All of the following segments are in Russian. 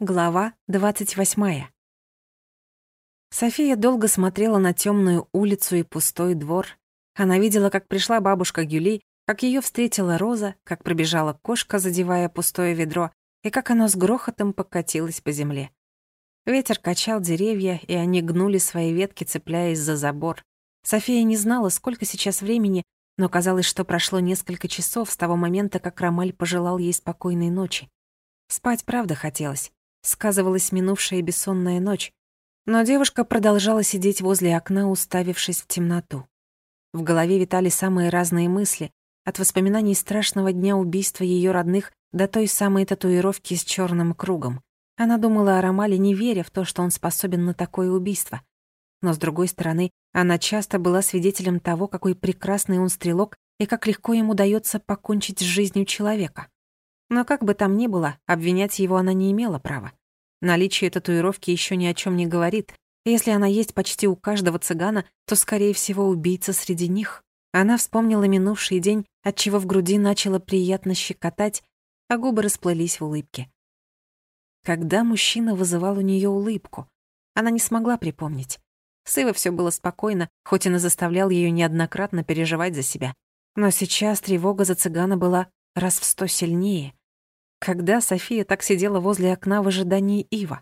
Глава 28. София долго смотрела на темную улицу и пустой двор. Она видела, как пришла бабушка Гюли, как ее встретила Роза, как пробежала кошка, задевая пустое ведро, и как оно с грохотом покатилось по земле. Ветер качал деревья, и они гнули свои ветки, цепляясь за забор. София не знала, сколько сейчас времени, но казалось, что прошло несколько часов с того момента, как Ромаль пожелал ей спокойной ночи. Спать правда хотелось. Сказывалась минувшая бессонная ночь, но девушка продолжала сидеть возле окна, уставившись в темноту. В голове витали самые разные мысли, от воспоминаний страшного дня убийства ее родных до той самой татуировки с черным кругом. Она думала о Ромале, не веря в то, что он способен на такое убийство. Но, с другой стороны, она часто была свидетелем того, какой прекрасный он стрелок и как легко ему удается покончить с жизнью человека. Но как бы там ни было, обвинять его она не имела права. Наличие татуировки еще ни о чем не говорит. Если она есть почти у каждого цыгана, то, скорее всего, убийца среди них. Она вспомнила минувший день, отчего в груди начало приятно щекотать, а губы расплылись в улыбке. Когда мужчина вызывал у нее улыбку? Она не смогла припомнить. С Ивой всё было спокойно, хоть он и заставлял ее неоднократно переживать за себя. Но сейчас тревога за цыгана была раз в 100 сильнее. Когда София так сидела возле окна в ожидании Ива?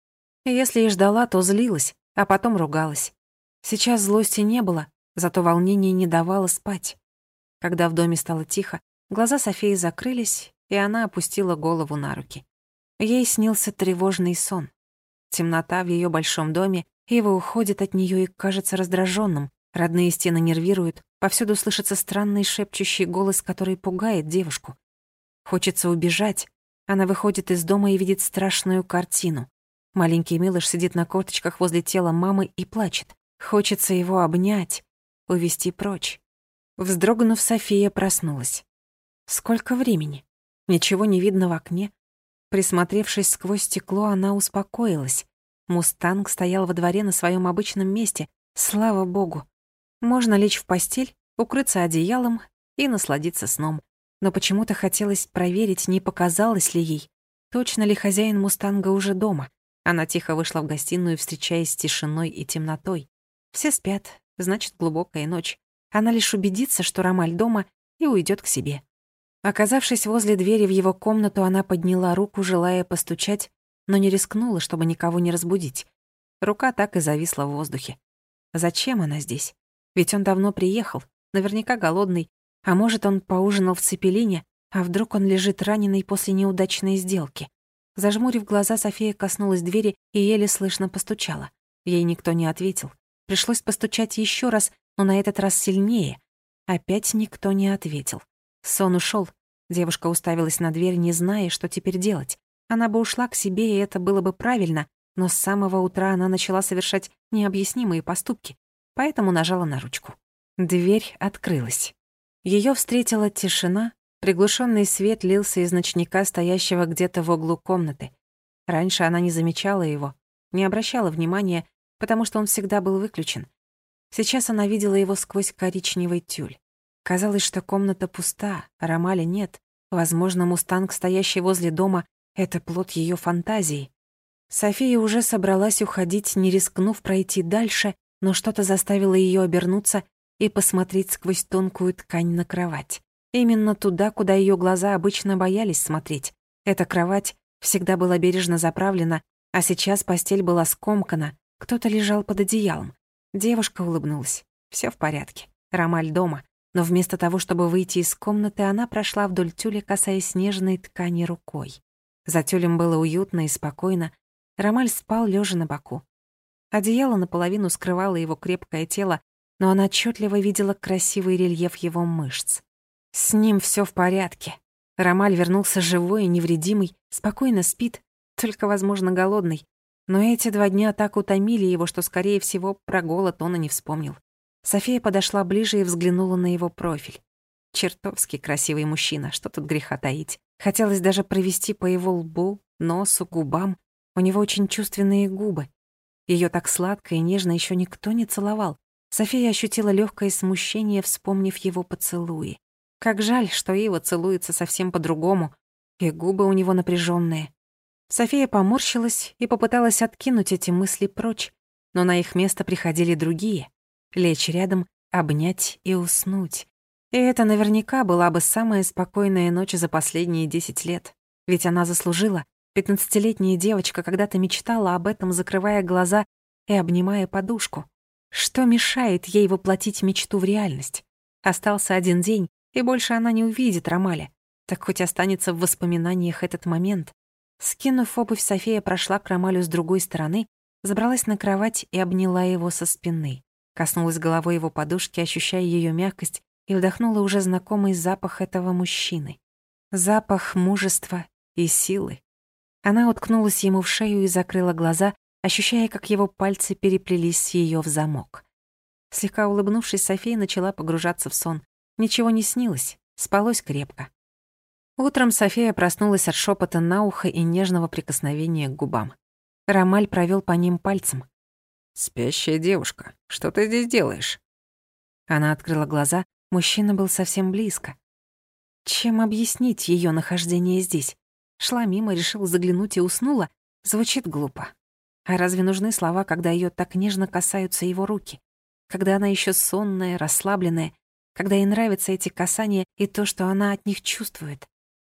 Если и ждала, то злилась, а потом ругалась. Сейчас злости не было, зато волнение не давало спать. Когда в доме стало тихо, глаза Софии закрылись, и она опустила голову на руки. Ей снился тревожный сон. Темнота в ее большом доме, Ива уходит от нее и кажется раздраженным. Родные стены нервируют, повсюду слышится странный шепчущий голос, который пугает девушку. Хочется убежать. Она выходит из дома и видит страшную картину. Маленький Милош сидит на корточках возле тела мамы и плачет. Хочется его обнять, увести прочь. Вздрогнув, София проснулась. Сколько времени? Ничего не видно в окне. Присмотревшись сквозь стекло, она успокоилась. Мустанг стоял во дворе на своем обычном месте. Слава богу. Можно лечь в постель, укрыться одеялом и насладиться сном. Но почему-то хотелось проверить, не показалось ли ей, точно ли хозяин мустанга уже дома. Она тихо вышла в гостиную, встречаясь с тишиной и темнотой. Все спят, значит, глубокая ночь. Она лишь убедится, что Ромаль дома, и уйдет к себе. Оказавшись возле двери в его комнату, она подняла руку, желая постучать, но не рискнула, чтобы никого не разбудить. Рука так и зависла в воздухе. Зачем она здесь? Ведь он давно приехал, наверняка голодный. А может, он поужинал в Цепелине, а вдруг он лежит раненый после неудачной сделки. Зажмурив глаза, София коснулась двери и еле слышно постучала. Ей никто не ответил. Пришлось постучать еще раз, но на этот раз сильнее. Опять никто не ответил. Сон ушел. Девушка уставилась на дверь, не зная, что теперь делать. Она бы ушла к себе, и это было бы правильно, но с самого утра она начала совершать необъяснимые поступки, поэтому нажала на ручку. Дверь открылась. Её встретила тишина, приглушенный свет лился из ночника, стоящего где-то в углу комнаты. Раньше она не замечала его, не обращала внимания, потому что он всегда был выключен. Сейчас она видела его сквозь коричневый тюль. Казалось, что комната пуста, а Ромаля нет. Возможно, мустанг, стоящий возле дома, — это плод её фантазии. София уже собралась уходить, не рискнув пройти дальше, но что-то заставило её обернуться и посмотреть сквозь тонкую ткань на кровать. Именно туда, куда её глаза обычно боялись смотреть. Эта кровать всегда была бережно заправлена, а сейчас постель была скомкана, кто-то лежал под одеялом. Девушка улыбнулась. Всё в порядке. Ромаль дома. Но вместо того, чтобы выйти из комнаты, она прошла вдоль тюля, касаясь нежной ткани рукой. За тюлем было уютно и спокойно. Ромаль спал, лежа на боку. Одеяло наполовину скрывало его крепкое тело, но она отчетливо видела красивый рельеф его мышц. С ним все в порядке. Ромаль вернулся живой и невредимый, спокойно спит, только, возможно, голодный. Но эти 2 дня так утомили его, что, скорее всего, про голод он и не вспомнил. София подошла ближе и взглянула на его профиль. Чертовски красивый мужчина, что тут греха таить. Хотелось даже провести по его лбу, носу, губам. У него очень чувственные губы. Её так сладко и нежно еще никто не целовал. София ощутила легкое смущение, вспомнив его поцелуи. Как жаль, что Ива целуется совсем по-другому, и губы у него напряженные. София поморщилась и попыталась откинуть эти мысли прочь, но на их место приходили другие. Лечь рядом, обнять и уснуть. И это наверняка была бы самая спокойная ночь за последние 10 лет. Ведь она заслужила. 15-летняя девочка когда-то мечтала об этом, закрывая глаза и обнимая подушку. Что мешает ей воплотить мечту в реальность? Остался один день, и больше она не увидит Ромаля. Так хоть останется в воспоминаниях этот момент. Скинув обувь, София прошла к Ромалю с другой стороны, забралась на кровать и обняла его со спины. Коснулась головой его подушки, ощущая ее мягкость, и вдохнула уже знакомый запах этого мужчины. Запах мужества и силы. Она уткнулась ему в шею и закрыла глаза, ощущая, как его пальцы переплелись с ее в замок. Слегка улыбнувшись, София начала погружаться в сон. Ничего не снилось, спалось крепко. Утром София проснулась от шепота на ухо и нежного прикосновения к губам. Ромаль провел по ним пальцем. «Спящая девушка, что ты здесь делаешь?» Она открыла глаза, мужчина был совсем близко. Чем объяснить ее нахождение здесь? Шла мимо, решила заглянуть и уснула. Звучит глупо. А разве нужны слова, когда ее так нежно касаются его руки? Когда она еще сонная, расслабленная, когда ей нравятся эти касания и то, что она от них чувствует?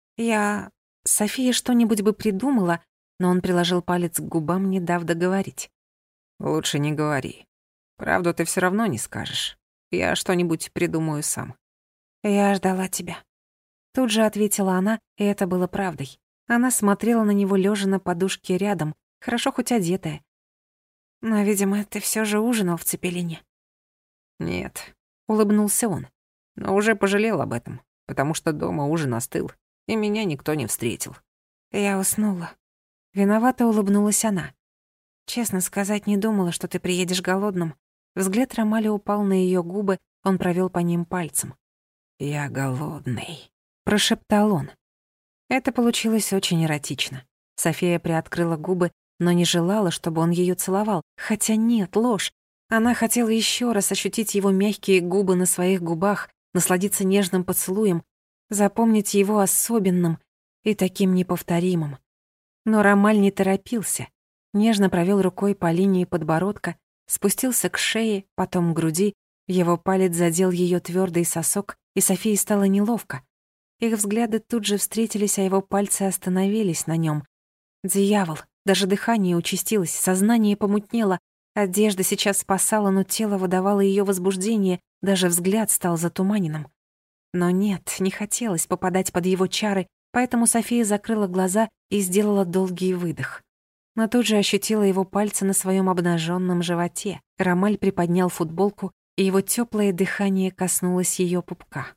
София что-нибудь бы придумала, но он приложил палец к губам, не дав договорить. «Лучше не говори. Правду ты все равно не скажешь. Я что-нибудь придумаю сам». «Я ждала тебя». Тут же ответила она, и это было правдой. Она смотрела на него лежа на подушке рядом, хорошо хоть одетая. «Но, видимо, ты все же ужинал в Цепелине». «Нет», — улыбнулся он. «но уже пожалел об этом, потому что дома ужин остыл, и меня никто не встретил». Я уснула. Виновато улыбнулась она. Честно сказать, не думала, что ты приедешь голодным. Взгляд Ромаля упал на ее губы, он провел по ним пальцем. «Я голодный», — прошептал он. Это получилось очень эротично. София приоткрыла губы, но не желала, чтобы он ее целовал. Хотя нет, ложь. Она хотела еще раз ощутить его мягкие губы на своих губах, насладиться нежным поцелуем, запомнить его особенным и таким неповторимым. Но Ромаль не торопился. Нежно провел рукой по линии подбородка, спустился к шее, потом к груди. Его палец задел ее твердый сосок, и Софии стало неловко. Их взгляды тут же встретились, а его пальцы остановились на нем. Дьявол! Даже дыхание участилось, сознание помутнело. Одежда сейчас спасала, но тело выдавало ее возбуждение, даже взгляд стал затуманенным. Но нет, не хотелось попадать под его чары, поэтому София закрыла глаза и сделала долгий выдох. Но тут же ощутила его пальцы на своем обнаженном животе. Ромаль приподнял футболку, и его теплое дыхание коснулось ее пупка.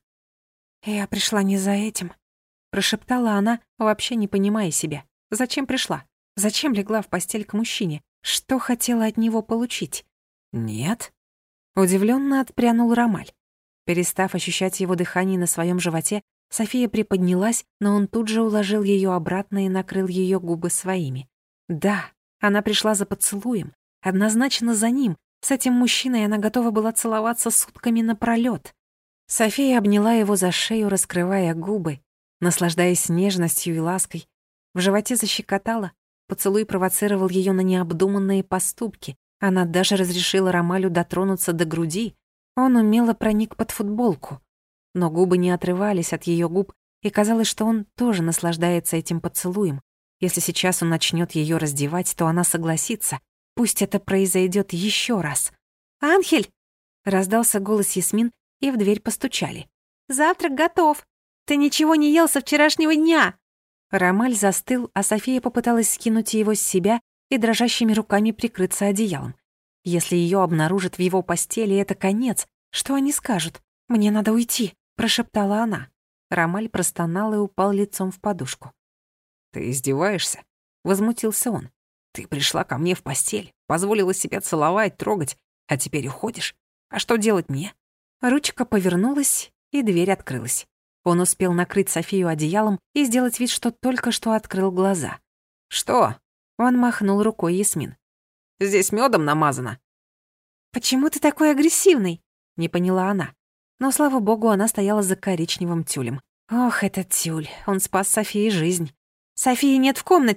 «Я пришла не за этим», — прошептала она, вообще не понимая себя. «Зачем пришла? Зачем легла в постель к мужчине? Что хотела от него получить?» «Нет?» Удивленно отпрянул Ромаль. Перестав ощущать его дыхание на своем животе, София приподнялась, но он тут же уложил ее обратно и накрыл ее губы своими. Да, она пришла за поцелуем, однозначно за ним. С этим мужчиной она готова была целоваться сутками напролёт. София обняла его за шею, раскрывая губы, наслаждаясь нежностью и лаской. В животе защекотала, поцелуй провоцировал ее на необдуманные поступки. Она даже разрешила Ромалю дотронуться до груди. Он умело проник под футболку. Но губы не отрывались от ее губ, и казалось, что он тоже наслаждается этим поцелуем. Если сейчас он начнет ее раздевать, то она согласится. Пусть это произойдет еще раз. «Анхель!» — раздался голос Ясмин, и в дверь постучали. «Завтрак готов. Ты ничего не ел со вчерашнего дня!» Ромаль застыл, а София попыталась скинуть его с себя и дрожащими руками прикрыться одеялом. Если ее обнаружат в его постели, это конец. Что они скажут? «Мне надо уйти», — прошептала она. Ромаль простонал и упал лицом в подушку. «Ты издеваешься?» — возмутился он. «Ты пришла ко мне в постель, позволила себя целовать, трогать, а теперь уходишь? А что делать мне?» Ручка повернулась, и дверь открылась. Он успел накрыть Софию одеялом и сделать вид, что только что открыл глаза. «Что?» — он махнул рукой Ясмин. «Здесь мёдом намазано». «Почему ты такой агрессивный?» — не поняла она. Но, слава богу, она стояла за коричневым тюлем. Ох, этот тюль, он спас Софии жизнь. «Софии нет в комнате!»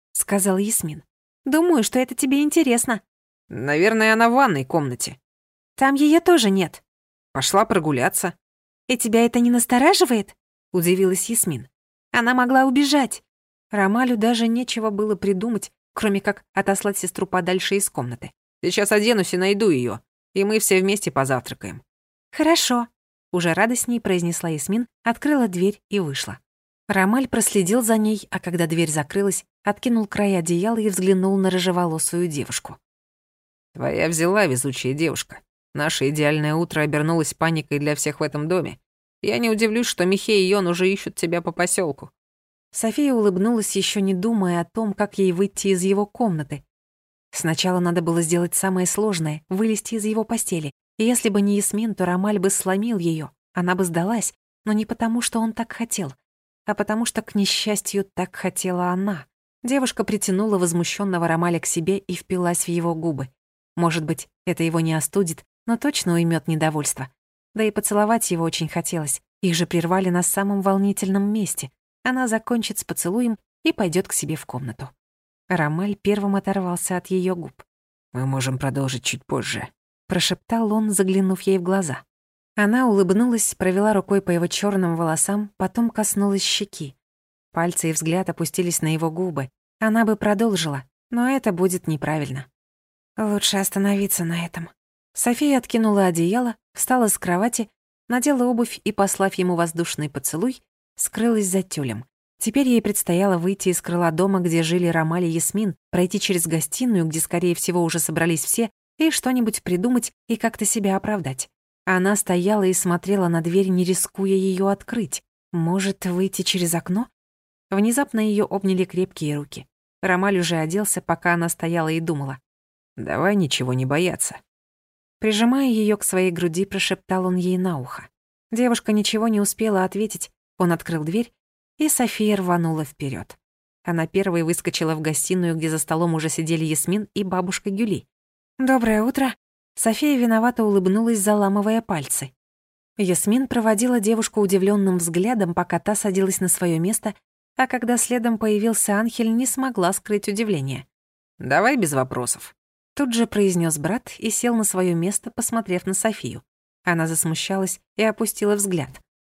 — сказал Ясмин. «Думаю, что это тебе интересно». Наверное, она в ванной комнате. «Там ее тоже нет». Пошла прогуляться. «И тебя это не настораживает?» — удивилась Ясмин. «Она могла убежать». Ромалю даже нечего было придумать, кроме как отослать сестру подальше из комнаты. Сейчас оденусь и найду ее, и мы все вместе позавтракаем. «Хорошо», — уже радостней произнесла Ясмин, открыла дверь и вышла. Ромаль проследил за ней, а когда дверь закрылась, откинул край одеяла и взглянул на рыжеволосую девушку. Твоя взяла, везучая девушка. Наше идеальное утро обернулось паникой для всех в этом доме. Я не удивлюсь, что Михей и Йон уже ищут тебя по поселку. София улыбнулась, еще не думая о том, как ей выйти из его комнаты. Сначала надо было сделать самое сложное — вылезти из его постели. И если бы не Ясмин, то Ромаль бы сломил ее. Она бы сдалась, но не потому, что он так хотел, а потому что, к несчастью, так хотела она. Девушка притянула возмущенного Ромаля к себе и впилась в его губы. Может быть, это его не остудит, но точно уймет недовольство. Да и поцеловать его очень хотелось. Их же прервали на самом волнительном месте. Она закончит с поцелуем и пойдет к себе в комнату. Ромаль первым оторвался от ее губ. «Мы можем продолжить чуть позже», — прошептал он, заглянув ей в глаза. Она улыбнулась, провела рукой по его черным волосам, потом коснулась щеки. Пальцы и взгляд опустились на его губы. Она бы продолжила, но это будет неправильно. Лучше остановиться на этом. София откинула одеяло, встала с кровати, надела обувь и, послав ему воздушный поцелуй, скрылась за тюлем. Теперь ей предстояло выйти из крыла дома, где жили Ромаль и Ясмин, пройти через гостиную, где, скорее всего, уже собрались все, и что-нибудь придумать и как-то себя оправдать. Она стояла и смотрела на дверь, не рискуя ее открыть. Может, выйти через окно? Внезапно ее обняли крепкие руки. Ромаль уже оделся, пока она стояла и думала. «Давай ничего не бояться». Прижимая ее к своей груди, прошептал он ей на ухо. Девушка ничего не успела ответить. Он открыл дверь, и София рванула вперед. Она первой выскочила в гостиную, где за столом уже сидели Ясмин и бабушка Гюли. «Доброе утро». София виновато улыбнулась, заламывая пальцы. Ясмин проводила девушку удивленным взглядом, пока та садилась на свое место, а когда следом появился Анхель, не смогла скрыть удивление. «Давай без вопросов», — тут же произнес брат и сел на свое место, посмотрев на Софию. Она засмущалась и опустила взгляд.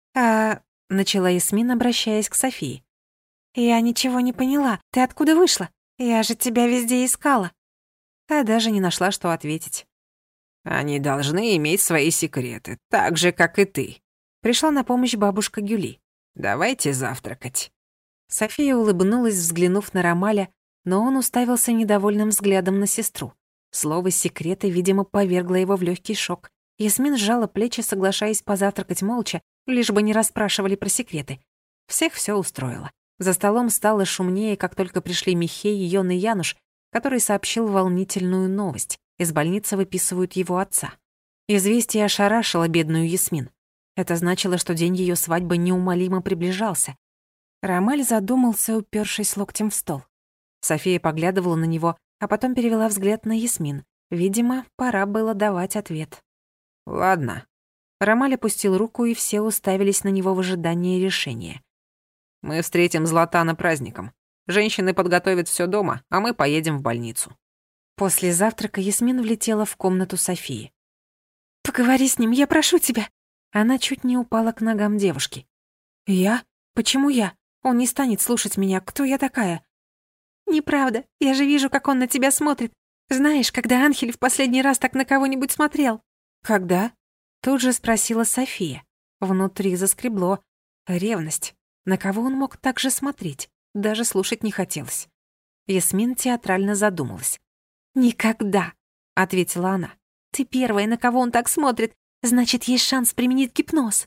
Начала Ясмин, обращаясь к Софии. «Я ничего не поняла. Ты откуда вышла? Я же тебя везде искала». Та даже не нашла, что ответить. «Они должны иметь свои секреты, так же, как и ты». Пришла на помощь бабушка Гюли. «Давайте завтракать». София улыбнулась, взглянув на Ромаля, но он уставился недовольным взглядом на сестру. Слово «секреты», видимо, повергло его в легкий шок. Ясмин сжала плечи, соглашаясь позавтракать молча, лишь бы не расспрашивали про секреты. Всех все устроило. За столом стало шумнее, как только пришли Михей, Йон и Януш, который сообщил волнительную новость. Из больницы выписывают его отца. Известие ошарашило бедную Ясмин. Это значило, что день ее свадьбы неумолимо приближался. Ромаль задумался, упершись локтем в стол. София поглядывала на него, а потом перевела взгляд на Ясмин. Видимо, пора было давать ответ. «Ладно». Ромаль опустил руку, и все уставились на него в ожидании решения. «Мы встретим Златана праздником. Женщины подготовят все дома, а мы поедем в больницу». После завтрака Ясмин влетела в комнату Софии. «Поговори с ним, я прошу тебя!» Она чуть не упала к ногам девушки. «Я? Почему я? Он не станет слушать меня. Кто я такая?» «Неправда. Я же вижу, как он на тебя смотрит. Знаешь, когда Анхель в последний раз так на кого-нибудь смотрел?» «Когда?» Тут же спросила София. Внутри заскребло. Ревность. На кого он мог так же смотреть? Даже слушать не хотелось. Ясмин театрально задумалась. «Никогда», — ответила она. «Ты первая, на кого он так смотрит. Значит, есть шанс применить гипноз».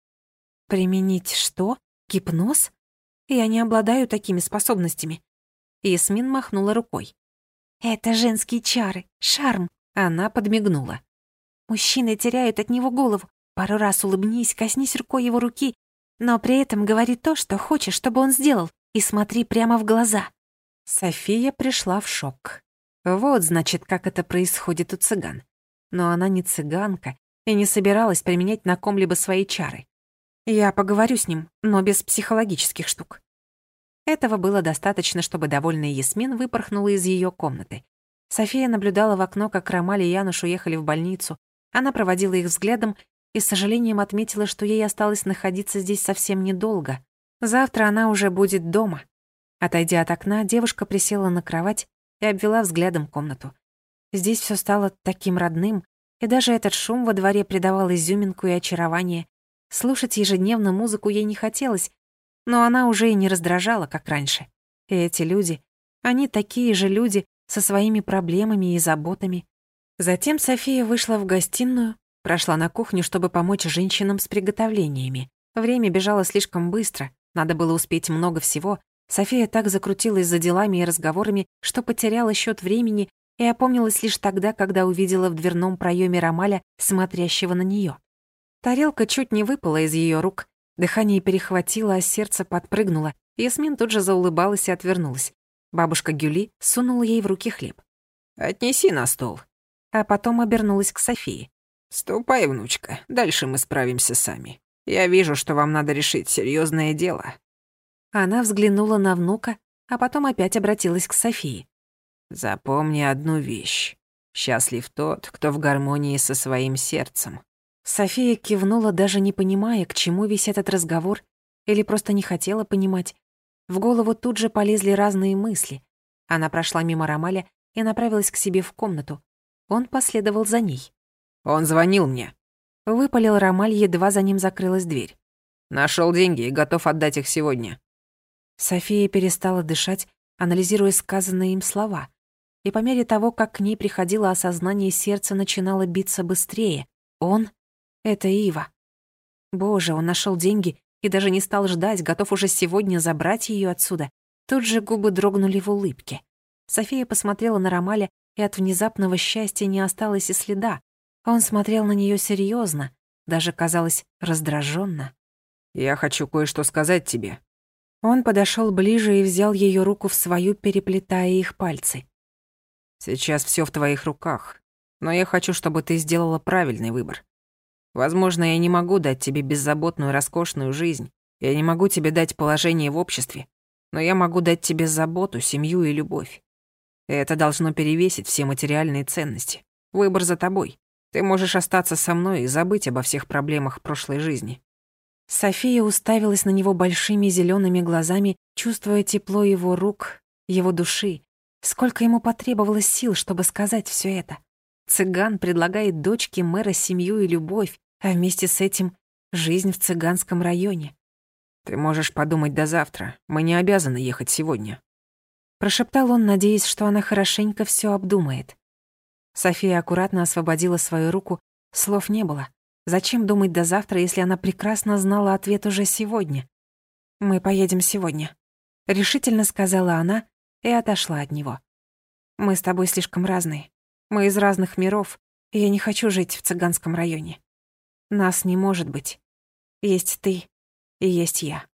«Применить что? Гипноз? Я не обладаю такими способностями». Ясмин махнула рукой. «Это женские чары, шарм», — она подмигнула. «Мужчины теряют от него голову. Пару раз улыбнись, коснись рукой его руки, но при этом говори то, что хочешь, чтобы он сделал, и смотри прямо в глаза». София пришла в шок. Вот, значит, как это происходит у цыган. Но она не цыганка и не собиралась применять на ком-либо свои чары. Я поговорю с ним, но без психологических штук. Этого было достаточно, чтобы довольная Ясмин выпорхнула из ее комнаты. София наблюдала в окно, как Ромаль и Януш уехали в больницу. Она проводила их взглядом и с сожалением отметила, что ей осталось находиться здесь совсем недолго. Завтра она уже будет дома. Отойдя от окна, девушка присела на кровать и обвела взглядом комнату. Здесь все стало таким родным, и даже этот шум во дворе придавал изюминку и очарование. Слушать ежедневно музыку ей не хотелось, но она уже и не раздражала, как раньше. И эти люди, они такие же люди со своими проблемами и заботами. Затем София вышла в гостиную, прошла на кухню, чтобы помочь женщинам с приготовлениями. Время бежало слишком быстро, надо было успеть много всего. София так закрутилась за делами и разговорами, что потеряла счет времени и опомнилась лишь тогда, когда увидела в дверном проеме Ромаля, смотрящего на нее. Тарелка чуть не выпала из ее рук, дыхание перехватило, а сердце подпрыгнуло. Ясмин тут же заулыбалась и отвернулась. Бабушка Гюли сунула ей в руки хлеб. «Отнеси на стол». А потом обернулась к Софии. «Ступай, внучка, дальше мы справимся сами. Я вижу, что вам надо решить серьезное дело». Она взглянула на внука, а потом опять обратилась к Софии. «Запомни одну вещь. Счастлив тот, кто в гармонии со своим сердцем». София кивнула, даже не понимая, к чему весь этот разговор, или просто не хотела понимать. В голову тут же полезли разные мысли. Она прошла мимо Ромаля и направилась к себе в комнату. Он последовал за ней. «Он звонил мне». Выпалил Ромаль, едва за ним закрылась дверь. «Нашел деньги и готов отдать их сегодня». София перестала дышать, анализируя сказанные им слова. И по мере того, как к ней приходило осознание, сердце начинало биться быстрее. Он — это Ива. Боже, он нашел деньги и даже не стал ждать, готов уже сегодня забрать ее отсюда. Тут же губы дрогнули в улыбке. София посмотрела на Ромаля, и от внезапного счастья не осталось и следа. Он смотрел на нее серьезно, даже, казалось, раздраженно. «Я хочу кое-что сказать тебе». Он подошел ближе и взял ее руку в свою, переплетая их пальцы. «Сейчас все в твоих руках, но я хочу, чтобы ты сделала правильный выбор. Возможно, я не могу дать тебе беззаботную, роскошную жизнь. Я не могу тебе дать положение в обществе, но я могу дать тебе заботу, семью и любовь. И это должно перевесить все материальные ценности. Выбор за тобой. Ты можешь остаться со мной и забыть обо всех проблемах прошлой жизни». София уставилась на него большими зелеными глазами, чувствуя тепло его рук, его души. Сколько ему потребовалось сил, чтобы сказать все это. Цыган предлагает дочке мэра семью и любовь, а вместе с этим жизнь в цыганском районе. «Ты можешь подумать до завтра. Мы не обязаны ехать сегодня». Прошептал он, надеясь, что она хорошенько все обдумает. София аккуратно освободила свою руку, слов не было. Зачем думать до завтра, если она прекрасно знала ответ уже сегодня? «Мы поедем сегодня», — решительно сказала она и отошла от него. «Мы с тобой слишком разные. Мы из разных миров, и я не хочу жить в цыганском районе. Нас не может быть. Есть ты и есть я».